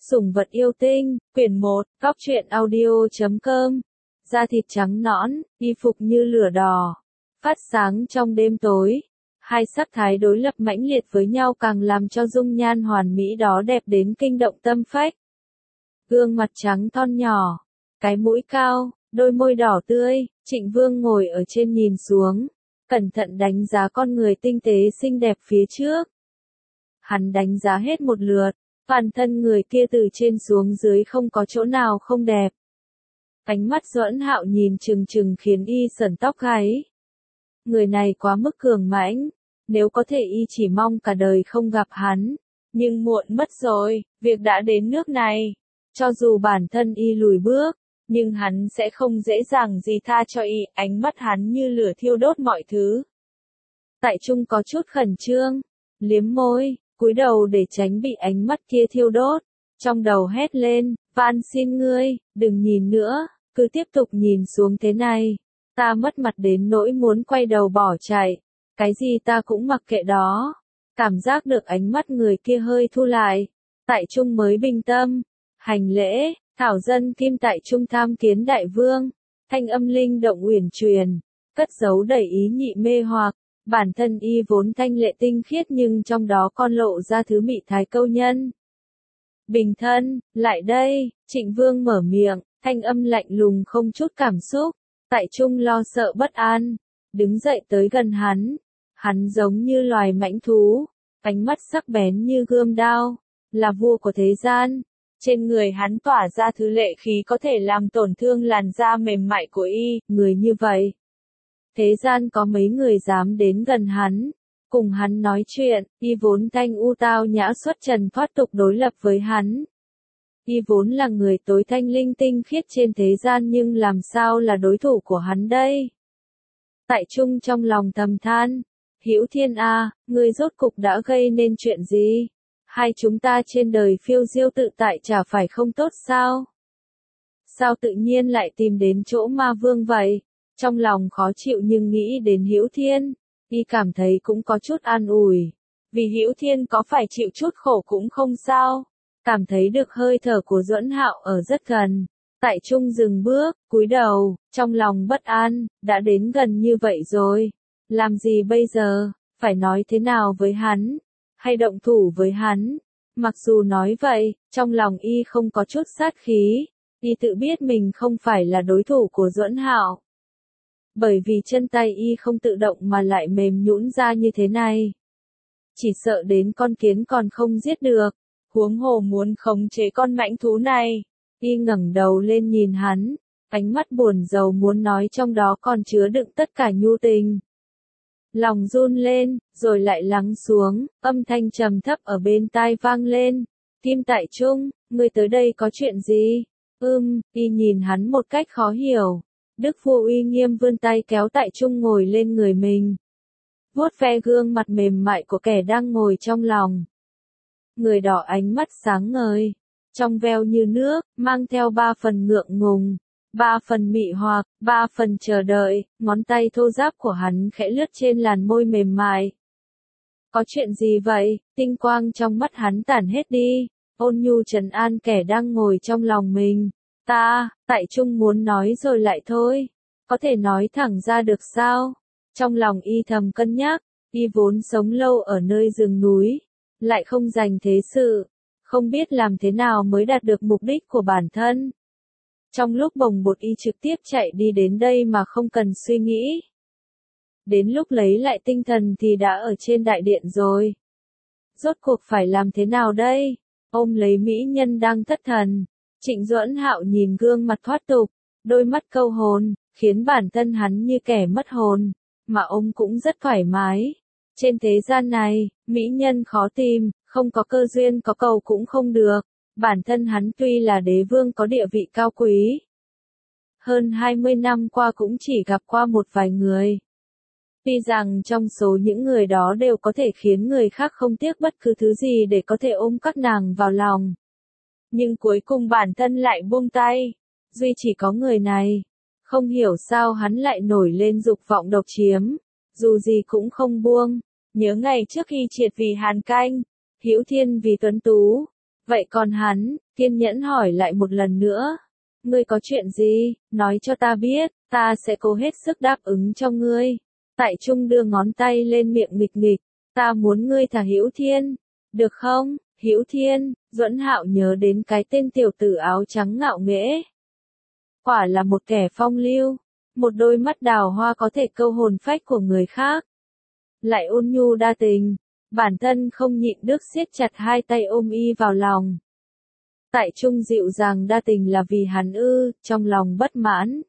Sủng vật yêu tinh, quyển 1, góc truyện audio.com. Da thịt trắng nõn, y phục như lửa đỏ, phát sáng trong đêm tối. Hai sắc thái đối lập mãnh liệt với nhau càng làm cho dung nhan hoàn mỹ đó đẹp đến kinh động tâm phách. Gương mặt trắng thon nhỏ, cái mũi cao, đôi môi đỏ tươi, Trịnh Vương ngồi ở trên nhìn xuống, cẩn thận đánh giá con người tinh tế xinh đẹp phía trước. Hắn đánh giá hết một lượt, toàn thân người kia từ trên xuống dưới không có chỗ nào không đẹp. Ánh mắt Duẫn Hạo nhìn chừng chừng khiến y sởn tóc gáy. Người này quá mức cường mãnh, nếu có thể y chỉ mong cả đời không gặp hắn. Nhưng muộn mất rồi, việc đã đến nước này. Cho dù bản thân y lùi bước, nhưng hắn sẽ không dễ dàng gì tha cho y, ánh mắt hắn như lửa thiêu đốt mọi thứ. Tại Trung có chút khẩn trương, liếm môi, cúi đầu để tránh bị ánh mắt kia thiêu đốt. Trong đầu hét lên, van xin ngươi, đừng nhìn nữa, cứ tiếp tục nhìn xuống thế này. Ta mất mặt đến nỗi muốn quay đầu bỏ chạy. Cái gì ta cũng mặc kệ đó. Cảm giác được ánh mắt người kia hơi thu lại. Tại Trung mới bình tâm. Hành lễ, thảo dân Kim Tại Trung tham kiến đại vương. Thanh âm linh động uyển truyền, cất giấu đầy ý nhị mê hoặc. Bản thân y vốn thanh lệ tinh khiết nhưng trong đó con lộ ra thứ mị thái câu nhân. Bình thân, lại đây, Trịnh Vương mở miệng, thanh âm lạnh lùng không chút cảm xúc. Tại Trung lo sợ bất an, đứng dậy tới gần hắn. Hắn giống như loài mãnh thú, ánh mắt sắc bén như gươm đao, là vua của thế gian. Trên người hắn tỏa ra thứ lệ khí có thể làm tổn thương làn da mềm mại của y, người như vậy. Thế gian có mấy người dám đến gần hắn, cùng hắn nói chuyện, y vốn thanh u tao nhã xuất trần thoát tục đối lập với hắn. Y vốn là người tối thanh linh tinh khiết trên thế gian nhưng làm sao là đối thủ của hắn đây? Tại Trung trong lòng thầm than, Hữu Thiên a, ngươi rốt cục đã gây nên chuyện gì? Hai chúng ta trên đời phiêu diêu tự tại chả phải không tốt sao? Sao tự nhiên lại tìm đến chỗ ma vương vậy? Trong lòng khó chịu nhưng nghĩ đến Hữu Thiên, y cảm thấy cũng có chút an ủi. Vì Hữu Thiên có phải chịu chút khổ cũng không sao. Cảm thấy được hơi thở của Duẫn Hạo ở rất gần. Tại Trung dừng bước, cúi đầu, trong lòng bất an, đã đến gần như vậy rồi. Làm gì bây giờ? Phải nói thế nào với hắn? Hay động thủ với hắn? Mặc dù nói vậy, trong lòng y không có chút sát khí. Y tự biết mình không phải là đối thủ của Duẫn Hạo. Bởi vì chân tay y không tự động mà lại mềm nhũn ra như thế này. Chỉ sợ đến con kiến còn không giết được. Huống hồ muốn khống chế con mãnh thú này. Y ngẩng đầu lên nhìn hắn, ánh mắt buồn rầu muốn nói trong đó còn chứa đựng tất cả nhu tình. Lòng run lên, rồi lại lắng xuống, âm thanh trầm thấp ở bên tai vang lên. Kim Tại Trung, ngươi tới đây có chuyện gì? Y nhìn hắn một cách khó hiểu. Đức vua uy nghiêm vươn tay kéo Tại Trung ngồi lên người mình. Vuốt ve gương mặt mềm mại của kẻ đang ngồi trong lòng. Người đỏ ánh mắt sáng ngời, trong veo như nước, mang theo 3 phần ngượng ngùng, 3 phần mị hoặc, 3 phần chờ đợi, ngón tay thô ráp của hắn khẽ lướt trên làn môi mềm mại. Có chuyện gì vậy? Tinh quang trong mắt hắn tản hết đi, ôn nhu trấn an kẻ đang ngồi trong lòng mình. Tại Trung muốn nói rồi lại thôi, có thể nói thẳng ra được sao? Trong lòng y thầm cân nhắc, y vốn sống lâu ở nơi rừng núi. Lại không dành thế sự, không biết làm thế nào mới đạt được mục đích của bản thân. Trong lúc bồng bột y trực tiếp chạy đi đến đây mà không cần suy nghĩ. Đến lúc lấy lại tinh thần thì đã ở trên đại điện rồi. Rốt cuộc phải làm thế nào đây? Ôm lấy mỹ nhân đang thất thần. Trịnh Duẫn Hạo nhìn gương mặt thoát tục, đôi mắt câu hồn, khiến bản thân hắn như kẻ mất hồn, mà ông cũng rất thoải mái. Trên thế gian này, mỹ nhân khó tìm, không có cơ duyên có cầu cũng không được. Bản thân hắn tuy là đế vương có địa vị cao quý. Hơn 20 năm qua cũng chỉ gặp qua một vài người. Tuy rằng trong số những người đó đều có thể khiến người khác không tiếc bất cứ thứ gì để có thể ôm các nàng vào lòng. Nhưng cuối cùng bản thân lại buông tay. Duy chỉ có người này. Không hiểu sao hắn lại nổi lên dục vọng độc chiếm. Dù gì cũng không buông. Nhớ ngày trước khi triệt vì Hàn Canh, Hữu Thiên vì tuấn tú, Vậy còn hắn, kiên nhẫn hỏi lại một lần nữa. Ngươi có chuyện gì, nói cho ta biết, ta sẽ cố hết sức đáp ứng cho ngươi. Tại Trung đưa ngón tay lên miệng nghịch nghịch, ta muốn ngươi thả Hữu Thiên, được không? Hữu Thiên, Duẫn Hạo nhớ đến cái tên tiểu tử áo trắng ngạo nghễ. Quả là một kẻ phong lưu, một đôi mắt đào hoa có thể câu hồn phách của người khác. Lại ôn nhu đa tình, bản thân không nhịn được siết chặt hai tay ôm y vào lòng. Tại Trung dịu dàng đa tình là vì hắn trong lòng bất mãn.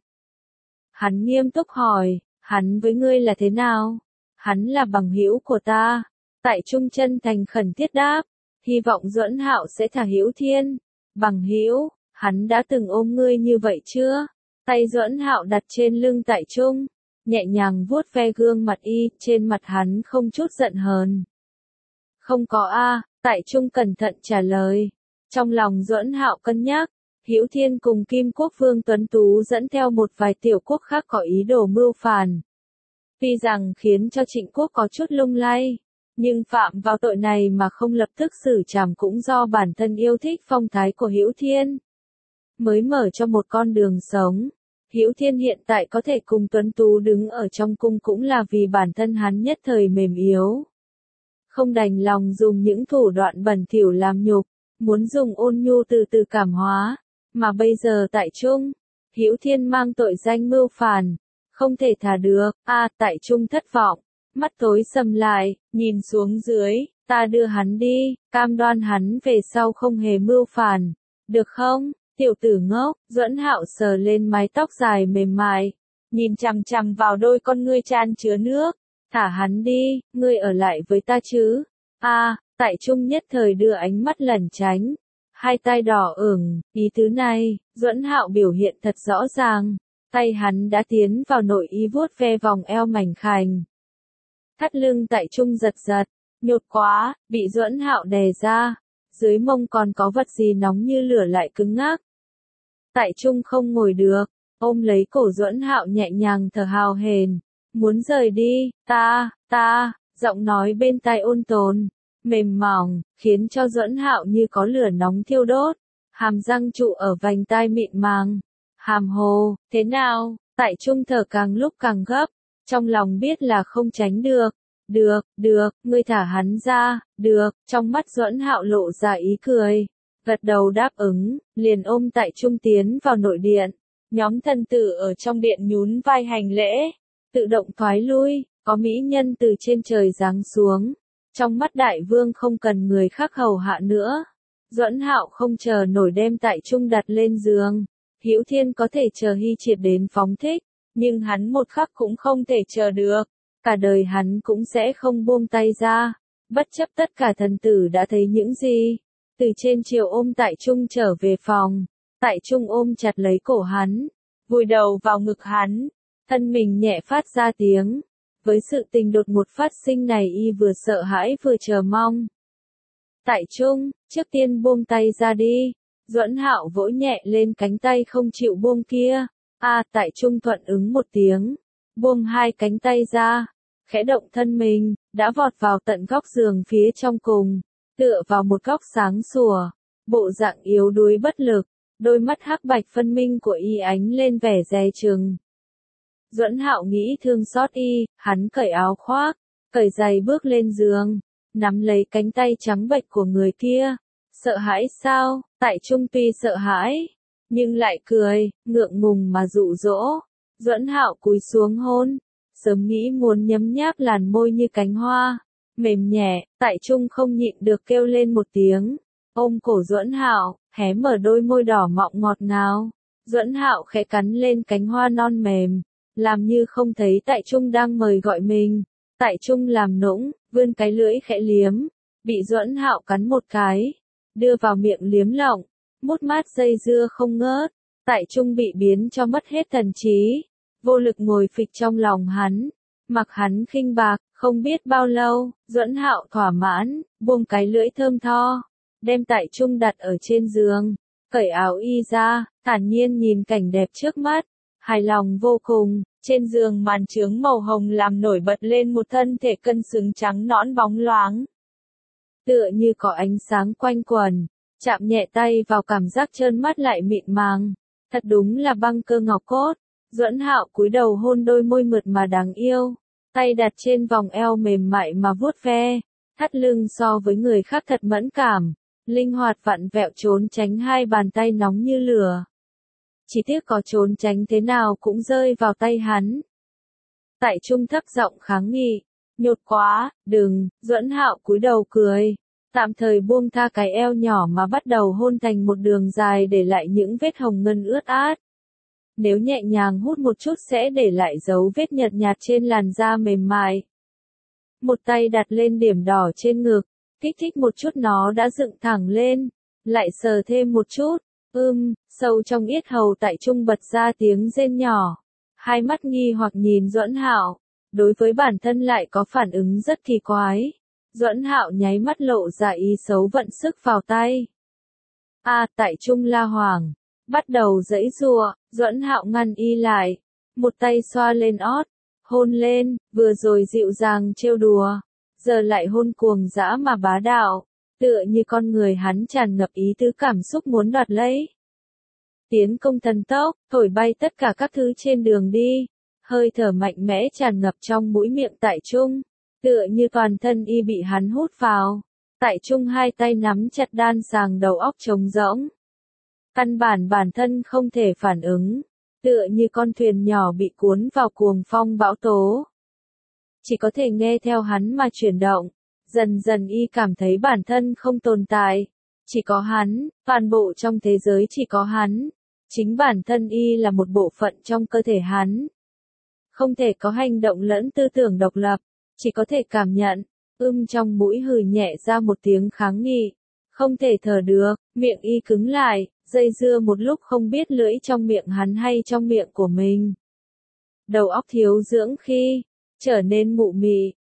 Hắn nghiêm túc hỏi, hắn với ngươi là thế nào? Hắn là bằng hữu của ta. Tại Trung chân thành khẩn thiết đáp, hy vọng Duẫn Hạo sẽ thả Hữu Thiên. Bằng hữu, hắn đã từng ôm ngươi như vậy chưa? Tay Duẫn Hạo đặt trên lưng Tại Trung, nhẹ nhàng vuốt ve gương mặt y, trên mặt hắn không chút giận hờn. Không có a, Tại Trung cẩn thận trả lời. Trong lòng Duẫn Hạo cân nhắc, Hữu Thiên cùng Kim Quốc Vương Tuấn Tú dẫn theo một vài tiểu quốc khác có ý đồ mưu phản. Tuy rằng khiến cho Trịnh Quốc có chút lung lay, nhưng phạm vào tội này mà không lập tức xử trảm cũng do bản thân yêu thích phong thái của Hữu Thiên. Mới mở cho một con đường sống, Hữu Thiên hiện tại có thể cùng Tuấn Tú đứng ở trong cung cũng là vì bản thân hắn nhất thời mềm yếu. Không đành lòng dùng những thủ đoạn bẩn thỉu làm nhục, muốn dùng ôn nhu từ từ cảm hóa, mà bây giờ Tại Trung, Hữu Thiên mang tội danh mưu phản, không thể thả được. Tại Trung thất vọng, mắt tối sầm lại, nhìn xuống dưới, ta đưa hắn đi, cam đoan hắn về sau không hề mưu phản, được không? Tiểu tử ngốc, Duẫn Hạo sờ lên mái tóc dài mềm mại, nhìn chằm chằm vào đôi con ngươi chan chứa nước, thả hắn đi, ngươi ở lại với ta chứ? Tại Trung nhất thời đưa ánh mắt lẩn tránh, hai tay đỏ ửng, ý tứ này, Duẫn Hạo biểu hiện thật rõ ràng, tay hắn đã tiến vào nội y vuốt ve vòng eo mảnh khảnh. Thắt lưng Tại Trung giật giật, nhột quá, bị Duẫn Hạo đè ra, dưới mông còn có vật gì nóng như lửa lại cứng ngắc. Tại Trung không ngồi được, ôm lấy cổ Duẫn Hạo nhẹ nhàng thở hào hển, muốn rời đi, giọng nói bên tai ôn tồn, mềm mỏng, khiến cho Duẫn Hạo như có lửa nóng thiêu đốt, hàm răng trụ ở vành tai mịn màng. Hàm hồ, thế nào? Tại Trung thở càng lúc càng gấp, trong lòng biết là không tránh được. Được, ngươi thả hắn ra, được, trong mắt Duẫn Hạo lộ ra ý cười, gật đầu đáp ứng, liền ôm Tại Trung tiến vào nội điện. Nhóm thần tử ở trong điện nhún vai hành lễ, tự động thoái lui, có mỹ nhân từ trên trời giáng xuống. Trong mắt đại vương không cần người khác hầu hạ nữa. Duẫn Hạo không chờ nổi đem Tại Trung đặt lên giường. Hữu Thiên có thể chờ Hy Triệt đến phóng thích, nhưng hắn một khắc cũng không thể chờ được. Cả đời hắn cũng sẽ không buông tay ra, bất chấp tất cả thần tử đã thấy những gì. Từ trên chiều ôm Tại Trung trở về phòng, Tại Trung ôm chặt lấy cổ hắn, vùi đầu vào ngực hắn, thân mình nhẹ phát ra tiếng. Với sự tình đột ngột phát sinh này y vừa sợ hãi vừa chờ mong. Tại Trung, trước tiên buông tay ra đi. Duẫn Hạo vỗ nhẹ lên cánh tay không chịu buông kia. Tại Trung thuận ứng một tiếng, buông hai cánh tay ra, khẽ động thân mình, đã vọt vào tận góc giường phía trong cùng, tựa vào một góc sáng sủa, bộ dạng yếu đuối bất lực, đôi mắt hắc bạch phân minh của y ánh lên vẻ dè chừng. Duẫn Hạo nghĩ thương xót y, hắn cởi áo khoác, cởi giày bước lên giường, nắm lấy cánh tay trắng bệch của người kia. Sợ hãi sao? Tại Trung tuy sợ hãi, nhưng lại cười, ngượng ngùng mà dụ dỗ. Duẫn Hạo cúi xuống hôn, sớm nghĩ muốn nhấm nháp làn môi như cánh hoa, mềm nhẹ. Tại Trung không nhịn được kêu lên một tiếng, ôm cổ Duẫn Hạo, hé mở đôi môi đỏ mọng ngọt ngào. Duẫn Hạo khẽ cắn lên cánh hoa non mềm, làm như không thấy Tại Trung đang mời gọi mình. Tại Trung làm nũng, vươn cái lưỡi khẽ liếm, bị Duẫn Hạo cắn một cái, đưa vào miệng liếm lỏng, mút mát dây dưa không ngớt. Tại Trung bị biến cho mất hết thần trí, vô lực ngồi phịch trong lòng hắn, mặc hắn khinh bạc. Không biết bao lâu, Duẫn Hạo thỏa mãn, buông cái lưỡi thơm tho, đem Tại Trung đặt ở trên giường, cởi áo y ra, thản nhiên nhìn cảnh đẹp trước mắt, hài lòng vô cùng. Trên giường màn trướng màu hồng làm nổi bật lên một thân thể cân xứng trắng nõn bóng loáng, tựa như có ánh sáng quanh quẩn, chạm nhẹ tay vào cảm giác trơn mát lại mịn màng. Thật đúng là băng cơ ngọc cốt. Duẫn Hạo cúi đầu hôn đôi môi mượt mà đáng yêu, tay đặt trên vòng eo mềm mại mà vuốt ve, thắt lưng so với người khác thật mẫn cảm, linh hoạt vặn vẹo trốn tránh hai bàn tay nóng như lửa. Chỉ tiếc có trốn tránh thế nào cũng rơi vào tay hắn. Tại Trung thấp giọng kháng nghị, nhột quá, đừng. Duẫn Hạo cúi đầu cười, tạm thời buông tha cái eo nhỏ mà bắt đầu hôn thành một đường dài để lại những vết hồng ngân ướt át. Nếu nhẹ nhàng hút một chút sẽ để lại dấu vết nhợt nhạt trên làn da mềm mại. Một tay đặt lên điểm đỏ trên ngực, kích thích một chút nó đã dựng thẳng lên, lại sờ thêm một chút, sâu trong yết hầu Tại Trung bật ra tiếng rên nhỏ, hai mắt nghi hoặc nhìn Duẫn Hạo, đối với bản thân lại có phản ứng rất kỳ quái. Duẫn Hạo nháy mắt lộ ra ý xấu vận sức vào tay. Tại Trung la hoảng, bắt đầu giãy giụa, Duẫn Hạo ngăn y lại, một tay xoa lên ót, hôn lên, vừa rồi dịu dàng trêu đùa, giờ lại hôn cuồng dã mà bá đạo, tựa như con người hắn tràn ngập ý tứ cảm xúc muốn đoạt lấy. Tiến công thần tốc, thổi bay tất cả các thứ trên đường đi, hơi thở mạnh mẽ tràn ngập trong mũi miệng Tại Trung, tựa như toàn thân y bị hắn hút vào. Tại Trung hai tay nắm chặt đan sàng, đầu óc trống rỗng. Căn bản thân không thể phản ứng, tựa như con thuyền nhỏ bị cuốn vào cuồng phong bão tố. Chỉ có thể nghe theo hắn mà chuyển động, dần dần y cảm thấy bản thân không tồn tại. Chỉ có hắn, toàn bộ trong thế giới chỉ có hắn. Chính bản thân y là một bộ phận trong cơ thể hắn. Không thể có hành động lẫn tư tưởng độc lập, chỉ có thể cảm nhận. Trong mũi hừ nhẹ ra một tiếng kháng nghị. Không thể thở được, miệng y cứng lại, dây dưa một lúc không biết lưỡi trong miệng hắn hay trong miệng của mình. Đầu óc thiếu dưỡng khi trở nên mụ mị,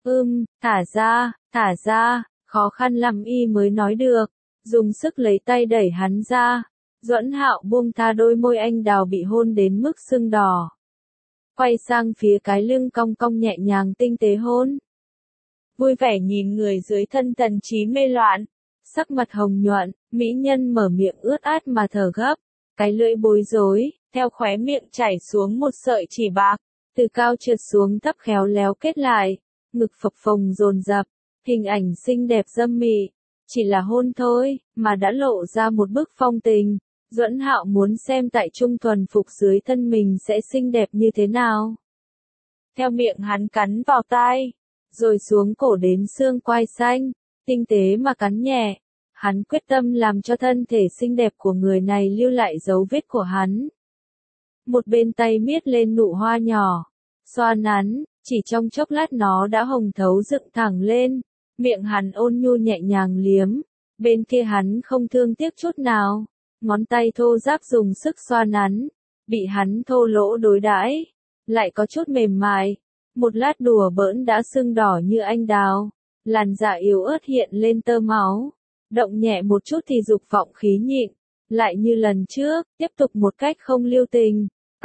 thả ra, khó khăn lắm y mới nói được, dùng sức lấy tay đẩy hắn ra. Duẫn Hạo buông tha đôi môi anh đào bị hôn đến mức sưng đỏ. Quay sang phía cái lưng cong cong nhẹ nhàng tinh tế hôn. Vui vẻ nhìn người dưới thân Tần Chí mê loạn, sắc mặt hồng nhuận, mỹ nhân mở miệng ướt át mà thở gấp, cái lưỡi bối rối, theo khóe miệng chảy xuống một sợi chỉ bạc, từ cao trượt xuống thấp khéo léo kết lại, ngực phập phồng dồn dập, hình ảnh xinh đẹp dâm mị, chỉ là hôn thôi, mà đã lộ ra một bức phong tình. Duẫn Hạo muốn xem Tại Trung thuần phục dưới thân mình sẽ xinh đẹp như thế nào. Theo miệng hắn cắn vào tai, rồi xuống cổ đến xương quai xanh, tinh tế mà cắn nhẹ. Hắn quyết tâm làm cho thân thể xinh đẹp của người này lưu lại dấu vết của hắn. Một bên tay miết lên nụ hoa nhỏ, xoa nắn, chỉ trong chốc lát nó đã hồng thấu dựng thẳng lên, miệng hắn ôn nhu nhẹ nhàng liếm, bên kia hắn không thương tiếc chút nào, ngón tay thô ráp dùng sức xoa nắn, bị hắn thô lỗ đối đãi, lại có chút mềm mại, một lát đùa bỡn đã sưng đỏ như anh đào, làn da yếu ớt hiện lên tơ máu, động nhẹ một chút thì dục vọng khí nhịn, lại như lần trước, tiếp tục một cách không lưu tình.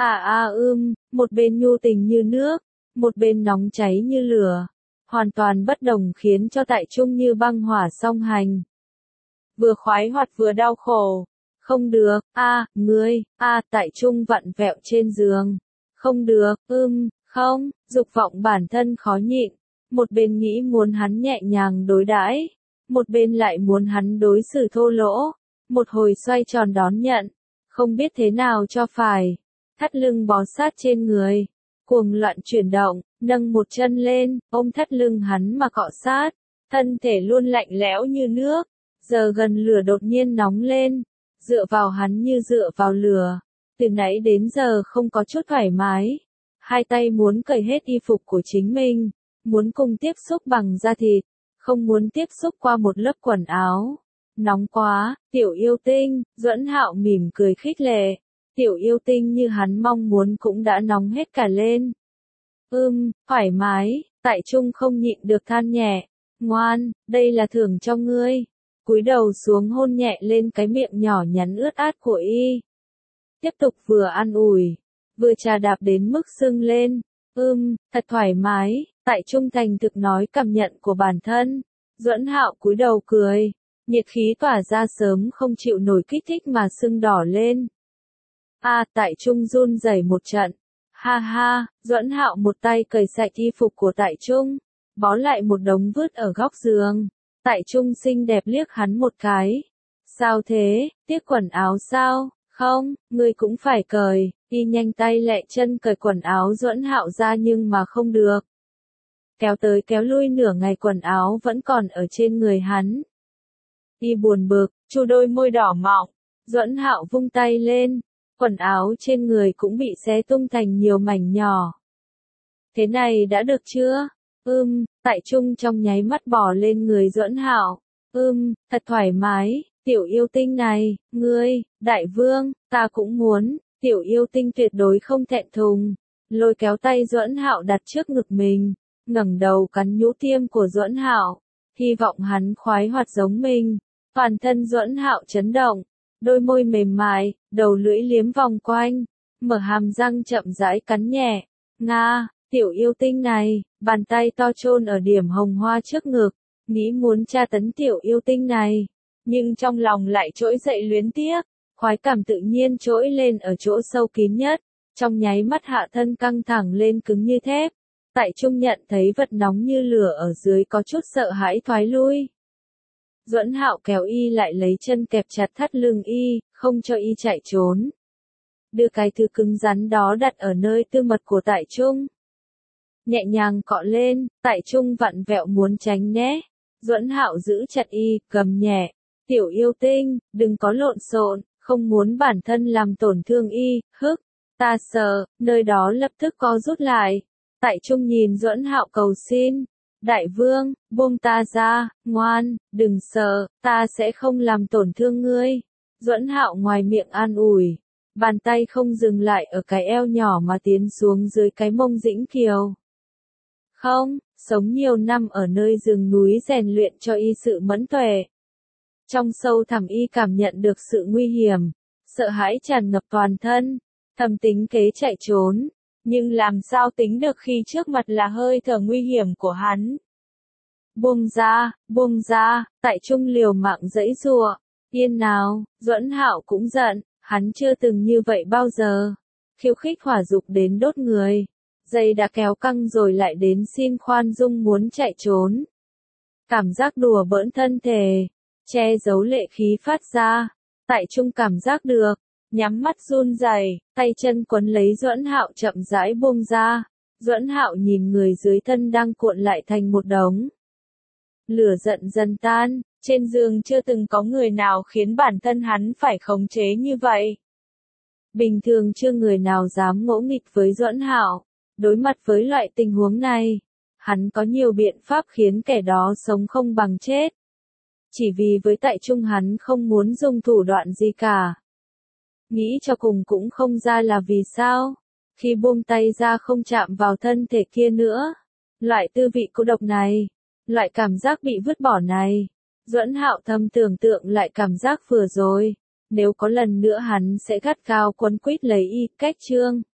Một bên nhu tình như nước, một bên nóng cháy như lửa, hoàn toàn bất đồng khiến cho Tại Trung như băng hỏa song hành. Vừa khoái hoạt vừa đau khổ. Không được, Tại Trung vặn vẹo trên giường. Không được, không, dục vọng bản thân khó nhịn. Một bên nghĩ muốn hắn nhẹ nhàng đối đãi, một bên lại muốn hắn đối xử thô lỗ. Một hồi xoay tròn đón nhận, không biết thế nào cho phải. Thắt lưng bó sát trên người, cuồng loạn chuyển động, nâng một chân lên, ôm thắt lưng hắn mà cọ sát, thân thể luôn lạnh lẽo như nước, giờ gần lửa đột nhiên nóng lên, dựa vào hắn như dựa vào lửa, từ nãy đến giờ không có chút thoải mái, hai tay muốn cởi hết y phục của chính mình, muốn cùng tiếp xúc bằng da thịt, không muốn tiếp xúc qua một lớp quần áo. Nóng quá, tiểu yêu tinh. Duẫn Hạo mỉm cười khích lệ. Tiểu yêu tinh như hắn mong muốn cũng đã nóng hết cả lên. Thoải mái. Tại Trung không nhịn được than nhẹ. Ngoan, đây là thưởng cho ngươi. Cúi đầu xuống hôn nhẹ lên cái miệng nhỏ nhắn ướt át của y. Tiếp tục vừa an ủi, vừa chà đạp đến mức sưng lên. Thật thoải mái. Tại Trung thành thực nói cảm nhận của bản thân. Duẫn Hạo cúi đầu cười. Nhiệt khí tỏa ra sớm không chịu nổi kích thích mà sưng đỏ lên. Tại Trung run rẩy một trận. Ha ha, Duẫn Hạo một tay cởi sạch y phục của Tại Trung, bó lại một đống vứt ở góc giường. Tại Trung xinh đẹp liếc hắn một cái. Sao thế, tiếc quần áo sao? Không, ngươi cũng phải cởi. Y nhanh tay lẹ chân cởi quần áo Duẫn Hạo ra nhưng mà không được. Kéo tới kéo lui nửa ngày quần áo vẫn còn ở trên người hắn. Y buồn bực, chu đôi môi đỏ mọng. Duẫn Hạo vung tay lên, quần áo trên người cũng bị xé tung thành nhiều mảnh nhỏ. Thế này đã được chưa? Tại Trung trong nháy mắt bò lên người Duẫn Hạo. Thật thoải mái, tiểu yêu tinh này, ngươi, đại vương, ta cũng muốn. Tiểu yêu tinh tuyệt đối không thẹn thùng, lôi kéo tay Duẫn Hạo đặt trước ngực mình, ngẩng đầu cắn nhũ tiêm của Duẫn Hạo, hy vọng hắn khoái hoạt giống mình. Toàn thân Duẫn Hạo chấn động, đôi môi mềm mại, đầu lưỡi liếm vòng quanh, mở hàm răng chậm rãi cắn nhẹ. Nga, tiểu yêu tinh này, bàn tay to chôn ở điểm hồng hoa trước ngực, nghĩ muốn tra tấn tiểu yêu tinh này, nhưng trong lòng lại trỗi dậy luyến tiếc. Khoái cảm tự nhiên trỗi lên ở chỗ sâu kín nhất, trong nháy mắt hạ thân căng thẳng lên cứng như thép. Tại Trung nhận thấy vật nóng như lửa ở dưới có chút sợ hãi thoái lui. Duẫn Hạo kéo y lại lấy chân kẹp chặt thắt lưng y, không cho y chạy trốn. Đưa cái thứ cứng rắn đó đặt ở nơi tư mật của Tại Trung. Nhẹ nhàng cọ lên, Tại Trung vặn vẹo muốn tránh né. Duẫn Hạo giữ chặt y, cầm nhẹ. Tiểu yêu tinh, đừng có lộn xộn. Không muốn bản thân làm tổn thương y, ta sợ, nơi đó lập tức co rút lại. Tại Trung nhìn Duẫn Hạo cầu xin, đại vương, buông ta ra, ngoan, đừng sợ, ta sẽ không làm tổn thương ngươi. Duẫn Hạo ngoài miệng an ủi, bàn tay không dừng lại ở cái eo nhỏ mà tiến xuống dưới cái mông dĩnh kiều. Không, sống nhiều năm ở nơi rừng núi rèn luyện cho y sự mẫn tuệ. Trong sâu thẳm y cảm nhận được sự nguy hiểm, sợ hãi tràn ngập toàn thân, thầm tính kế chạy trốn, nhưng làm sao tính được khi trước mặt là hơi thở nguy hiểm của hắn. Buông ra, Tại Trung liều mạng giãy giụa, yên nào, Duẫn Hạo cũng giận, hắn chưa từng như vậy bao giờ, khiêu khích hỏa dục đến đốt người, dây đã kéo căng rồi lại đến xin khoan dung muốn chạy trốn. Cảm giác đùa bỡn thân thể, che giấu lệ khí phát ra, Tại Trung cảm giác được, nhắm mắt run rẩy, tay chân quấn lấy Duẫn Hạo chậm rãi buông ra. Duẫn Hạo nhìn người dưới thân đang cuộn lại thành một đống. Lửa giận dần tan, trên giường chưa từng có người nào khiến bản thân hắn phải khống chế như vậy. Bình thường chưa người nào dám ngỗ nghịch với Duẫn Hạo, đối mặt với loại tình huống này, hắn có nhiều biện pháp khiến kẻ đó sống không bằng chết. Chỉ vì với Tại Trung hắn không muốn dùng thủ đoạn gì cả. Nghĩ cho cùng cũng không ra là vì sao. Khi buông tay ra không chạm vào thân thể kia nữa. Loại tư vị cô độc này. Loại cảm giác bị vứt bỏ này. Duẫn Hạo thầm tưởng tượng lại cảm giác vừa rồi. Nếu có lần nữa hắn sẽ gắt gao quấn quýt lấy y, cách chương.